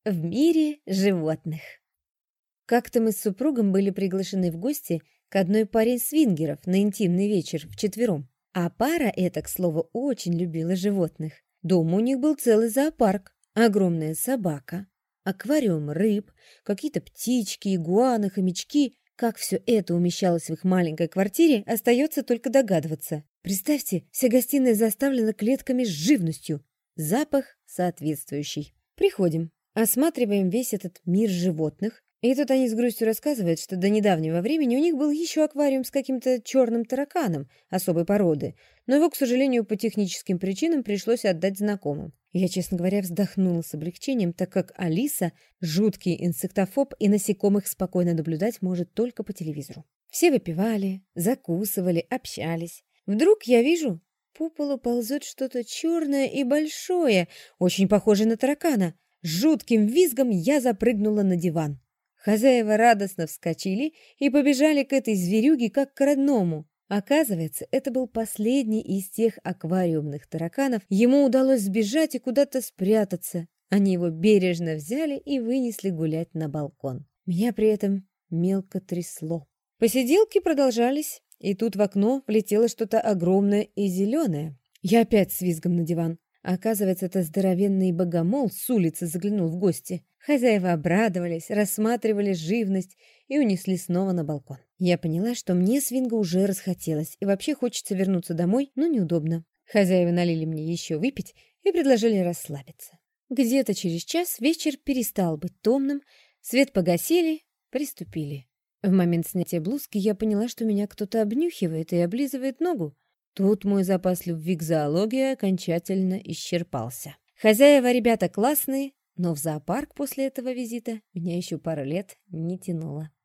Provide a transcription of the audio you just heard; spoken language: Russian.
в мире животных. Как-то мы с супругом были приглашены в гости к одной паре свингеров на интимный вечер вчетвером. А пара эта, к слову, очень любила животных. Дома у них был целый зоопарк, огромная собака, аквариум рыб, какие-то птички, игуаны, хомячки. Как все это умещалось в их маленькой квартире, остается только догадываться. Представьте, вся гостиная заставлена клетками с живностью. Запах соответствующий. Приходим, осматриваем весь этот мир животных. И тут они с грустью рассказывают, что до недавнего времени у них был еще аквариум с каким-то черным тараканом особой породы, но его, к сожалению, по техническим причинам пришлось отдать знакомым. Я, честно говоря, вздохнула с облегчением, так как Алиса – жуткий инсектофоб и насекомых спокойно наблюдать может только по телевизору. Все выпивали, закусывали, общались. Вдруг я вижу, по полу ползет что-то черное и большое, очень похожее на таракана. С жутким визгом я запрыгнула на диван. Хозяева радостно вскочили и побежали к этой зверюге как к родному. Оказывается, это был последний из тех аквариумных тараканов. Ему удалось сбежать и куда-то спрятаться. Они его бережно взяли и вынесли гулять на балкон. Меня при этом мелко трясло. Посиделки продолжались, и тут в окно влетело что-то огромное и зеленое. Я опять с визгом на диван. Оказывается, это здоровенный богомол с улицы заглянул в гости. Хозяева обрадовались, рассматривали живность и унесли снова на балкон. Я поняла, что мне свинга уже расхотелось, и вообще хочется вернуться домой, но неудобно. Хозяева налили мне еще выпить и предложили расслабиться. Где-то через час вечер перестал быть томным, свет погасили, приступили. В момент снятия блузки я поняла, что меня кто-то обнюхивает и облизывает ногу. Тут мой запас любви к зоологии окончательно исчерпался. Хозяева ребята классные, но в зоопарк после этого визита меня еще пару лет не тянуло.